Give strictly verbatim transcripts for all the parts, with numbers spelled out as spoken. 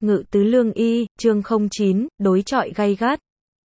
Ngự tứ lương y, chương không chín, đối chọi gay gắt.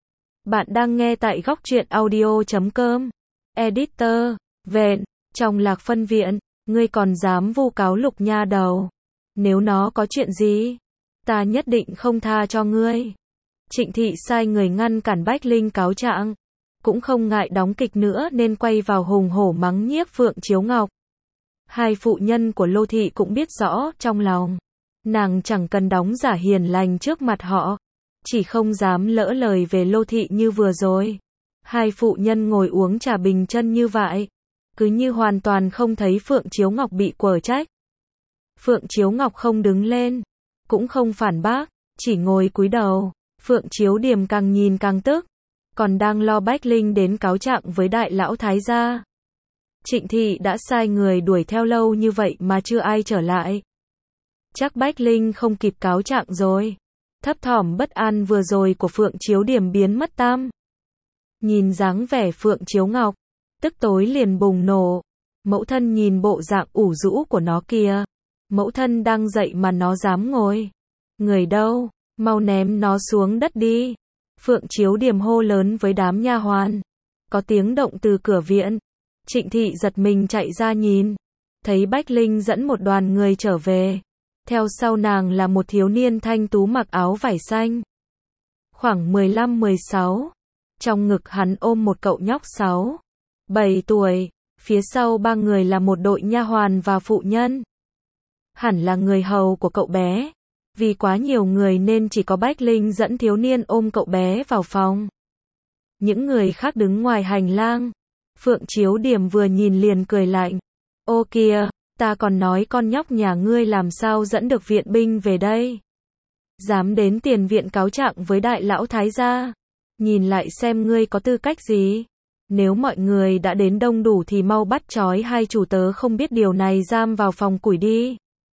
Bạn đang nghe tại góc truyện audio chấm com. Editor, Vện, trong Lạc Phân Viện, ngươi còn dám vu cáo Lục nha đầu. Nếu nó có chuyện gì, ta nhất định không tha cho ngươi. Trịnh Thị sai người ngăn cản Bách Linh cáo trạng, cũng không ngại đóng kịch nữa nên quay vào hùng hổ mắng nhiếc Phượng Chiếu Ngọc. Hai phụ nhân của Lô Thị cũng biết rõ trong lòng, nàng chẳng cần đóng giả hiền lành trước mặt họ, chỉ không dám lỡ lời về Lô Thị như vừa rồi. Hai phụ nhân ngồi uống trà bình chân như vậy, cứ như hoàn toàn không thấy Phượng Chiếu Ngọc bị quở trách. Phượng Chiếu Ngọc không đứng lên, cũng không phản bác, chỉ ngồi cúi đầu. Phượng Chiếu Điềm càng nhìn càng tức, còn đang lo Bách Linh đến cáo trạng với đại lão thái gia. Trịnh Thị đã sai người đuổi theo lâu như vậy mà chưa ai trở lại. Chắc Bách Linh không kịp cáo trạng rồi. Thấp thỏm bất an vừa rồi của Phượng Chiếu Điềm biến mất tăm. Nhìn dáng vẻ Phượng Chiếu Ngọc, tức tối liền bùng nổ. Mẫu thân nhìn bộ dạng ủ rũ của nó kìa. Mẫu thân đang dậy mà nó dám ngồi. Người đâu, mau ném nó xuống đất đi. Phượng Chiếu Điềm hô lớn với đám nha hoàn. Có tiếng động từ cửa viện. Trịnh Thị giật mình chạy ra nhìn, thấy Bách Linh dẫn một đoàn người trở về. Theo sau nàng là một thiếu niên thanh tú mặc áo vải xanh, khoảng mười lăm mười sáu. Trong ngực hắn ôm một cậu nhóc sáu bảy tuổi, phía sau ba người là một đội nha hoàn và phụ nhân. Hẳn là người hầu của cậu bé, vì quá nhiều người nên chỉ có Bách Linh dẫn thiếu niên ôm cậu bé vào phòng. Những người khác đứng ngoài hành lang. Phượng Chiếu Điềm vừa nhìn liền cười lạnh. Ô kìa, ta còn nói con nhóc nhà ngươi làm sao dẫn được viện binh về đây. Dám đến tiền viện cáo trạng với đại lão thái gia. Nhìn lại xem ngươi có tư cách gì. Nếu mọi người đã đến đông đủ thì mau bắt trói hai chủ tớ không biết điều này giam vào phòng củi đi.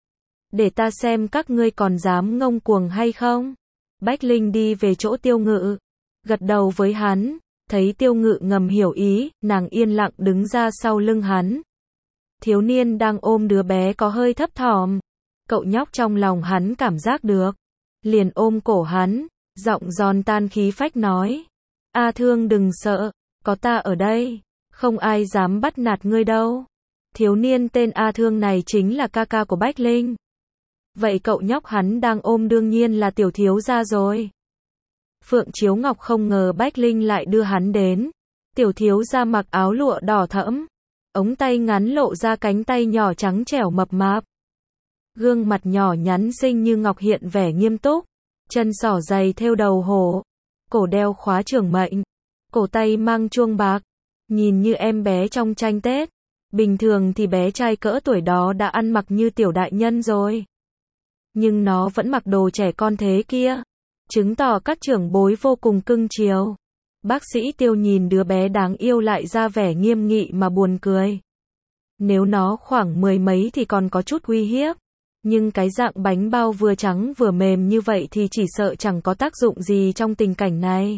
Để ta xem các ngươi còn dám ngông cuồng hay không. Bách Linh đi về chỗ Tiêu Ngự, gật đầu với hắn. Thấy Tiêu Ngự ngầm hiểu ý, nàng yên lặng đứng ra sau lưng hắn. Thiếu niên đang ôm đứa bé có hơi thấp thỏm. Cậu nhóc trong lòng hắn cảm giác được, liền ôm cổ hắn, giọng giòn tan khí phách nói. A Thương đừng sợ, có ta ở đây, không ai dám bắt nạt ngươi đâu. Thiếu niên tên A Thương này chính là ca ca của Bách Linh. Vậy cậu nhóc hắn đang ôm đương nhiên là tiểu thiếu gia rồi. Phượng Chiếu Ngọc không ngờ Bách Linh lại đưa hắn đến. Tiểu thiếu gia mặc áo lụa đỏ thẫm, ống tay ngắn lộ ra cánh tay nhỏ trắng trẻo mập mạp. Gương mặt nhỏ nhắn xinh như ngọc hiện vẻ nghiêm túc, chân sỏ giày thêu đầu hổ, cổ đeo khóa trường mệnh, cổ tay mang chuông bạc, nhìn như em bé trong tranh Tết. Bình thường thì bé trai cỡ tuổi đó đã ăn mặc như tiểu đại nhân rồi. Nhưng nó vẫn mặc đồ trẻ con thế kia, chứng tỏ các trưởng bối vô cùng cưng chiều. Bác sĩ Tiêu nhìn đứa bé đáng yêu lại ra vẻ nghiêm nghị mà buồn cười. Nếu nó khoảng mười mấy thì còn có chút uy hiếp, nhưng cái dạng bánh bao vừa trắng vừa mềm như vậy thì chỉ sợ chẳng có tác dụng gì trong tình cảnh này.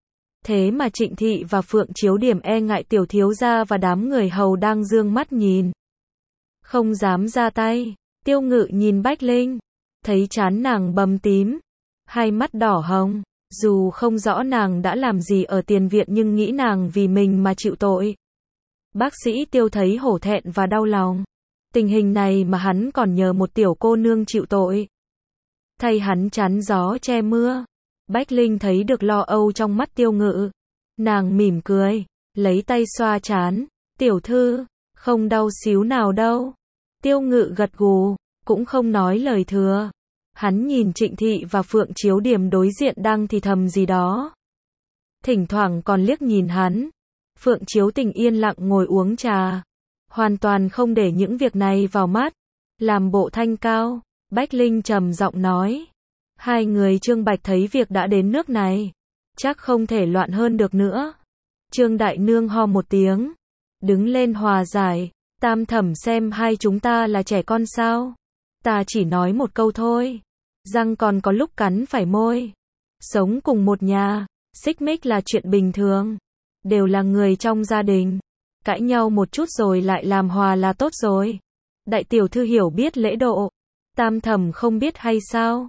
Thế mà Trịnh Thị và Phượng Chiếu Điềm e ngại tiểu thiếu gia và đám người hầu đang dương mắt nhìn, không dám ra tay. Tiêu Ngự nhìn Bách Linh, thấy trán nàng bầm tím, hai mắt đỏ hồng, dù không rõ nàng đã làm gì ở tiền viện nhưng nghĩ nàng vì mình mà chịu tội. Bác sĩ Tiêu thấy hổ thẹn và đau lòng. Tình hình này mà hắn còn nhờ một tiểu cô nương chịu tội. Thay hắn chắn gió che mưa. Bách Linh thấy được lo âu trong mắt Tiêu Ngự. Nàng mỉm cười, lấy tay xoa trán. Tiểu thư, không đau xíu nào đâu. Tiêu Ngự gật gù, cũng không nói lời thừa. Hắn nhìn Trịnh Thị và Phượng Chiếu Điềm đối diện đang thì thầm gì đó. Thỉnh thoảng còn liếc nhìn hắn. Phượng Chiếu Tình yên lặng ngồi uống trà, hoàn toàn không để những việc này vào mắt. Làm bộ thanh cao, Bách Linh trầm giọng nói. Hai người Trương Bạch thấy việc đã đến nước này, chắc không thể loạn hơn được nữa. Trương Đại Nương ho một tiếng, đứng lên hòa giải. Tam thẩm xem hai chúng ta là trẻ con sao? Ta chỉ nói một câu thôi. Răng còn có lúc cắn phải môi. Sống cùng một nhà, xích mích là chuyện bình thường. Đều là người trong gia đình. Cãi nhau một chút rồi lại làm hòa là tốt rồi. Đại tiểu thư hiểu biết lễ độ. Tam thẩm không biết hay sao?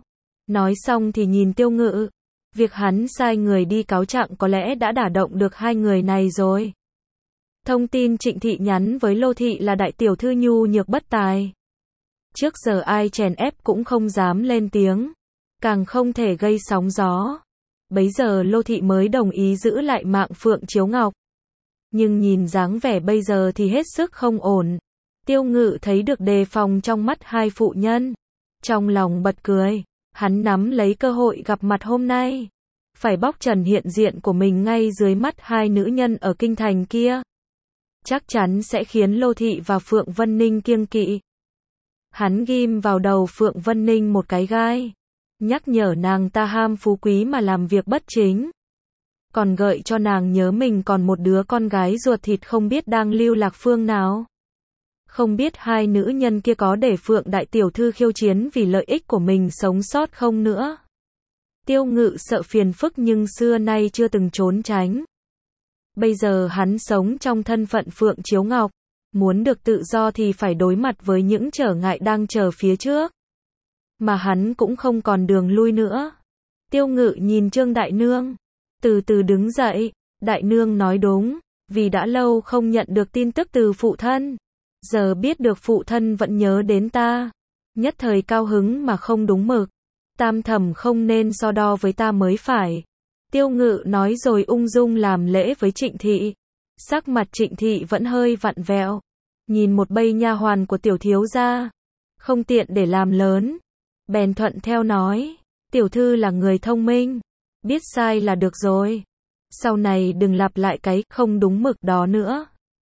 Nói xong thì nhìn Tiêu Ngự. Việc hắn sai người đi cáo trạng có lẽ đã đả động được hai người này rồi. Thông tin Trịnh Thị nhắn với Lô Thị là đại tiểu thư nhu nhược bất tài. Trước giờ ai chèn ép cũng không dám lên tiếng, càng không thể gây sóng gió. Bấy giờ Lô Thị mới đồng ý giữ lại mạng Phượng Chiếu Ngọc. Nhưng nhìn dáng vẻ bây giờ thì hết sức không ổn. Tiêu Ngự thấy được đề phòng trong mắt hai phụ nhân. Trong lòng bật cười, hắn nắm lấy cơ hội gặp mặt hôm nay. Phải bóc trần hiện diện của mình ngay dưới mắt hai nữ nhân ở kinh thành kia. Chắc chắn sẽ khiến Lô Thị và Phượng Vân Ninh kiêng kỵ. Hắn ghim vào đầu Phượng Vân Ninh một cái gai. Nhắc nhở nàng ta ham phú quý mà làm việc bất chính. Còn gợi cho nàng nhớ mình còn một đứa con gái ruột thịt không biết đang lưu lạc phương nào. Không biết hai nữ nhân kia có để Phượng đại tiểu thư khiêu chiến vì lợi ích của mình sống sót không nữa. Tiêu Ngự sợ phiền phức nhưng xưa nay chưa từng trốn tránh. Bây giờ hắn sống trong thân phận Phượng Chiếu Ngọc. Muốn được tự do thì phải đối mặt với những trở ngại đang chờ phía trước. Mà hắn cũng không còn đường lui nữa. Tiêu Ngự nhìn Trương Đại Nương. Từ từ đứng dậy. Đại Nương nói đúng. Vì đã lâu không nhận được tin tức từ phụ thân. Giờ biết được phụ thân vẫn nhớ đến ta. Nhất thời cao hứng mà không đúng mực. Tam thẩm không nên so đo với ta mới phải. Tiêu Ngự nói rồi ung dung làm lễ với Trịnh Thị. Sắc mặt Trịnh Thị vẫn hơi vặn vẹo. Nhìn một bầy nha hoàn của tiểu thiếu gia. Không tiện để làm lớn. Bèn thuận theo nói. Tiểu thư là người thông minh. Biết sai là được rồi. Sau này đừng lặp lại cái không đúng mực đó nữa.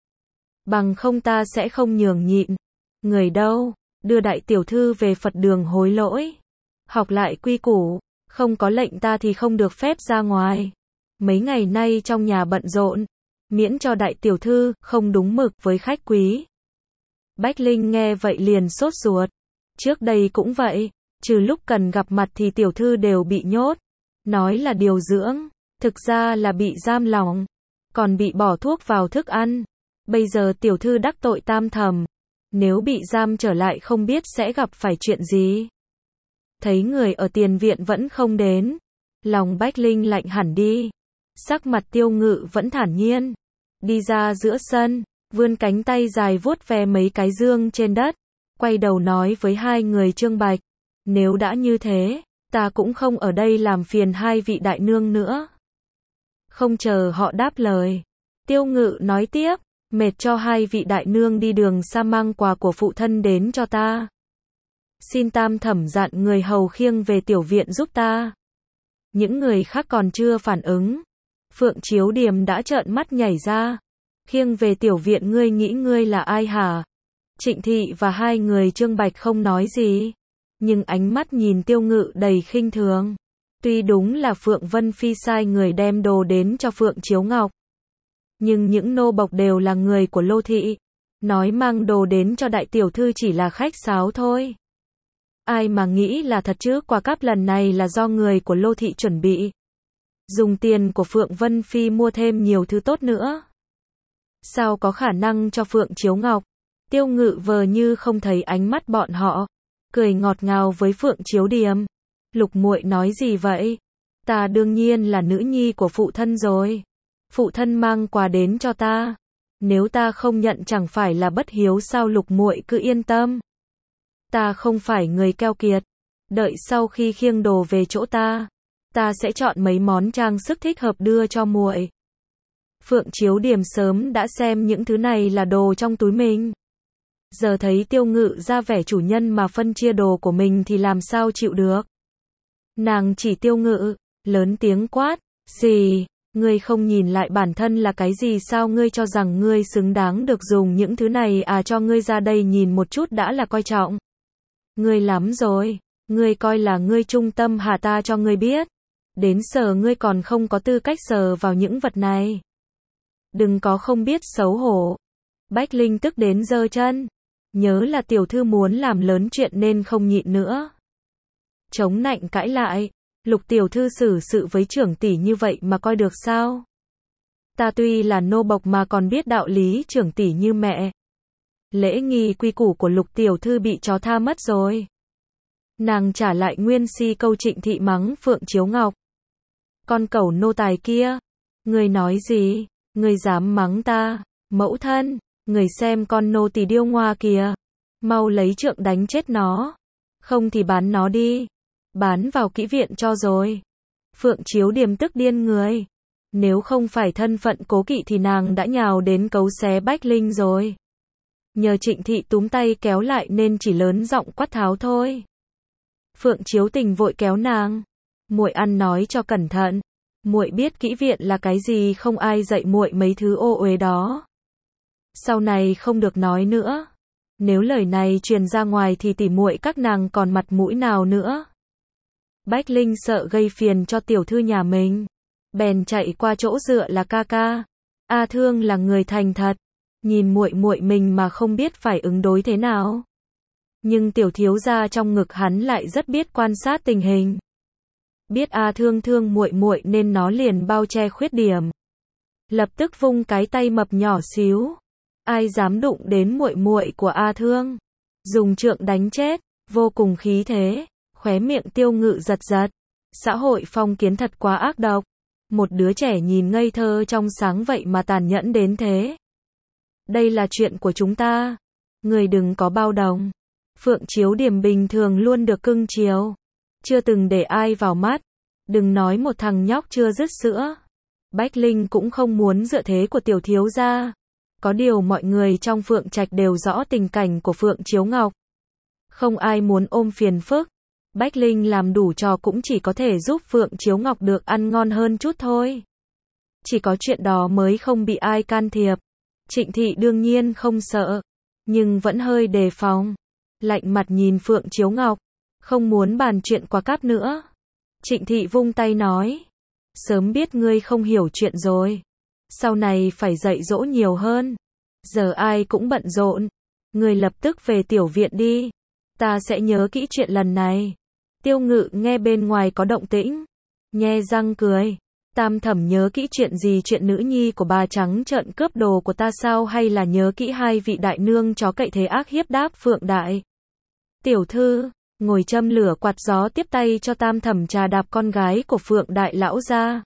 Bằng không ta sẽ không nhường nhịn. Người đâu, đưa đại tiểu thư về Phật đường hối lỗi. Học lại quy củ. Không có lệnh ta thì không được phép ra ngoài. Mấy ngày nay trong nhà bận rộn. Miễn cho đại tiểu thư không đúng mực với khách quý. Bách Linh nghe vậy liền sốt ruột. Trước đây cũng vậy. Trừ lúc cần gặp mặt thì tiểu thư đều bị nhốt. Nói là điều dưỡng. Thực ra là bị giam lỏng. Còn bị bỏ thuốc vào thức ăn. Bây giờ tiểu thư đắc tội tam thẩm. Nếu bị giam trở lại không biết sẽ gặp phải chuyện gì. Thấy người ở tiền viện vẫn không đến. Lòng Bách Linh lạnh hẳn đi. Sắc mặt Tiêu Ngự vẫn thản nhiên. Đi ra giữa sân. Vươn cánh tay dài vuốt ve mấy cái dương trên đất. Quay đầu nói với hai người Trương Bạch. Nếu đã như thế, ta cũng không ở đây làm phiền hai vị đại nương nữa. Không chờ họ đáp lời. Tiêu Ngự nói tiếp. Mệt cho hai vị đại nương đi đường xa mang quà của phụ thân đến cho ta. Xin tam thẩm dặn người hầu khiêng về tiểu viện giúp ta. Những người khác còn chưa phản ứng. Phượng Chiếu Điềm đã trợn mắt nhảy ra. Khiêng về tiểu viện ngươi nghĩ ngươi là ai hả? Trịnh Thị và hai người Trương Bạch không nói gì. Nhưng ánh mắt nhìn Tiêu Ngự đầy khinh thường. Tuy đúng là Phượng Vân Phi sai người đem đồ đến cho Phượng Chiếu Ngọc. Nhưng những nô bộc đều là người của Lô Thị. Nói mang đồ đến cho đại tiểu thư chỉ là khách sáo thôi. Ai mà nghĩ là thật chứ, quà cáp lần này là do người của Lô Thị chuẩn bị. Dùng tiền của Phượng Vân Phi mua thêm nhiều thứ tốt nữa. Sao có khả năng cho Phượng Chiếu Ngọc? Tiêu Ngự vờ như không thấy ánh mắt bọn họ. Cười ngọt ngào với Phượng Chiếu Điềm. Lục muội nói gì vậy? Ta đương nhiên là nữ nhi của phụ thân rồi. Phụ thân mang quà đến cho ta. Nếu ta không nhận chẳng phải là bất hiếu sao? Lục muội cứ yên tâm. Ta không phải người keo kiệt. Đợi sau khi khiêng đồ về chỗ ta, ta sẽ chọn mấy món trang sức thích hợp đưa cho muội. Phượng Chiếu Điềm sớm đã xem những thứ này là đồ trong túi mình. Giờ thấy Tiêu Ngự ra vẻ chủ nhân mà phân chia đồ của mình thì làm sao chịu được. Nàng chỉ Tiêu Ngự, lớn tiếng quát. Gì? Ngươi không nhìn lại bản thân là cái gì sao? Ngươi cho rằng ngươi xứng đáng được dùng những thứ này à? Cho ngươi ra đây nhìn một chút đã là coi trọng. Ngươi lắm rồi. Ngươi coi là ngươi trung tâm hả? Ta cho ngươi biết. Đến giờ ngươi còn không có tư cách sờ vào những vật này. Đừng có không biết xấu hổ. Bách Linh tức đến giơ chân. Nhớ là tiểu thư muốn làm lớn chuyện nên không nhịn nữa. Chống nạnh cãi lại. Lục tiểu thư xử sự với trưởng tỷ như vậy mà coi được sao? Ta tuy là nô bộc mà còn biết đạo lý trưởng tỷ như mẹ. Lễ nghi quy củ của Lục tiểu thư bị chó tha mất rồi. Nàng trả lại nguyên si câu Trịnh Thị mắng Phượng Chiếu Ngọc. Con cẩu nô tài kia, ngươi nói gì, ngươi dám mắng ta, mẫu thân, ngươi xem con nô tỳ điêu ngoa kìa, mau lấy trượng đánh chết nó, không thì bán nó đi, bán vào kỹ viện cho rồi. Phượng Chiếu Điềm tức điên người, nếu không phải thân phận cố kỵ thì nàng đã nhào đến cấu xé Bách Linh rồi. Nhờ Trịnh Thị túm tay kéo lại nên chỉ lớn giọng quát tháo thôi. Phượng Chiếu Tình vội kéo nàng, muội ăn nói cho cẩn thận, muội biết kỹ viện là cái gì không, ai dạy muội mấy thứ ô uế đó. Sau này không được nói nữa, nếu lời này truyền ra ngoài thì tỉ muội các nàng còn mặt mũi nào nữa. Bách Linh sợ gây phiền cho tiểu thư nhà mình, bèn chạy qua chỗ dựa là ca ca. A Thương là người thành thật, nhìn muội muội mình mà không biết phải ứng đối thế nào. Nhưng tiểu thiếu gia trong ngực hắn lại rất biết quan sát tình hình. Biết A Thương thương muội muội nên nó liền bao che khuyết điểm. Lập tức vung cái tay mập nhỏ xíu, ai dám đụng đến muội muội của A Thương, dùng trượng đánh chết, vô cùng khí thế, khóe miệng Tiêu Ngự giật giật. Xã hội phong kiến thật quá ác độc, một đứa trẻ nhìn ngây thơ trong sáng vậy mà tàn nhẫn đến thế. Đây là chuyện của chúng ta, người đừng có bao đồng. Phượng Chiếu Điềm bình thường luôn được cưng chiều, chưa từng để ai vào mắt, đừng nói một thằng nhóc chưa dứt sữa. Bách Linh cũng không muốn dựa thế của tiểu thiếu gia. Có điều mọi người trong Phượng Trạch đều rõ tình cảnh của Phượng Chiếu Ngọc, không ai muốn ôm phiền phức. Bách Linh làm đủ trò cũng chỉ có thể giúp Phượng Chiếu Ngọc được ăn ngon hơn chút thôi. Chỉ có chuyện đó mới không bị ai can thiệp. Trịnh Thị đương nhiên không sợ, nhưng vẫn hơi đề phòng, lạnh mặt nhìn Phượng Chiếu Ngọc, không muốn bàn chuyện quá cáp nữa. Trịnh Thị vung tay nói, sớm biết ngươi không hiểu chuyện rồi, sau này phải dạy dỗ nhiều hơn. Giờ ai cũng bận rộn, ngươi lập tức về tiểu viện đi, ta sẽ nhớ kỹ chuyện lần này. Tiêu Ngự nghe bên ngoài có động tĩnh, nhe răng cười. Tam thẩm nhớ kỹ chuyện gì, chuyện nữ nhi của bà trắng trợn cướp đồ của ta sao, hay là nhớ kỹ hai vị đại nương chó cậy thế ác hiếp đáp Phượng đại tiểu thư, ngồi châm lửa quạt gió tiếp tay cho tam thẩm trà đạp con gái của Phượng đại lão gia.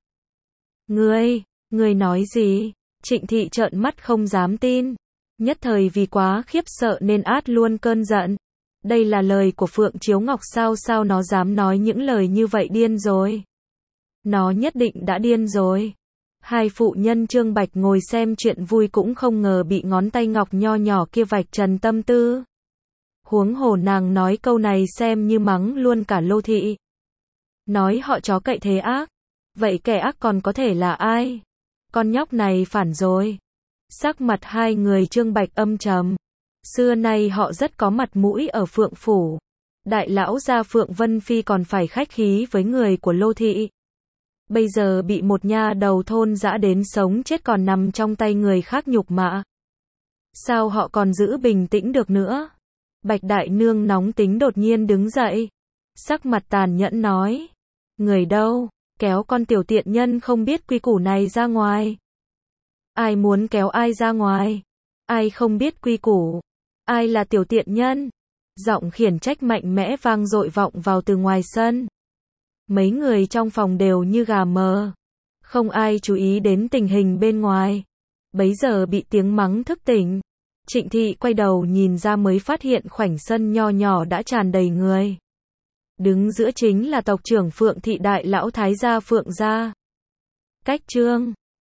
Ngươi, ngươi nói gì? Trịnh Thị trợn mắt không dám tin, nhất thời vì quá khiếp sợ nên át luôn cơn giận. Đây là lời của Phượng Chiếu Ngọc sao, sao nó dám nói những lời như vậy, điên rồi. Nó nhất định đã điên rồi. Hai phụ nhân Trương Bạch ngồi xem chuyện vui cũng không ngờ bị ngón tay ngọc nho nhỏ kia vạch trần tâm tư. Huống hồ nàng nói câu này xem như mắng luôn cả Lô Thị. Nói họ chó cậy thế ác. Vậy kẻ ác còn có thể là ai? Con nhóc này phản rồi. Sắc mặt hai người Trương Bạch âm trầm. Xưa nay họ rất có mặt mũi ở Phượng Phủ. Đại lão gia Phượng Vân Phi còn phải khách khí với người của Lô Thị. Bây giờ bị một nha đầu thôn dã đến sống chết còn nằm trong tay người khác nhục mạ. Sao họ còn giữ bình tĩnh được nữa? Bạch đại nương nóng tính đột nhiên đứng dậy, sắc mặt tàn nhẫn nói, người đâu, kéo con tiểu tiện nhân không biết quy củ này ra ngoài. Ai muốn kéo ai ra ngoài? Ai không biết quy củ? Ai là tiểu tiện nhân? Giọng khiển trách mạnh mẽ vang dội vọng vào từ ngoài sân. Mấy người trong phòng đều như gà mờ, không ai chú ý đến tình hình bên ngoài. Bấy giờ bị tiếng mắng thức tỉnh. Trịnh Thị quay đầu nhìn ra mới phát hiện khoảnh sân nho nhỏ đã tràn đầy người. Đứng giữa chính là tộc trưởng Phượng Thị đại lão thái gia Phượng gia. Cách Trương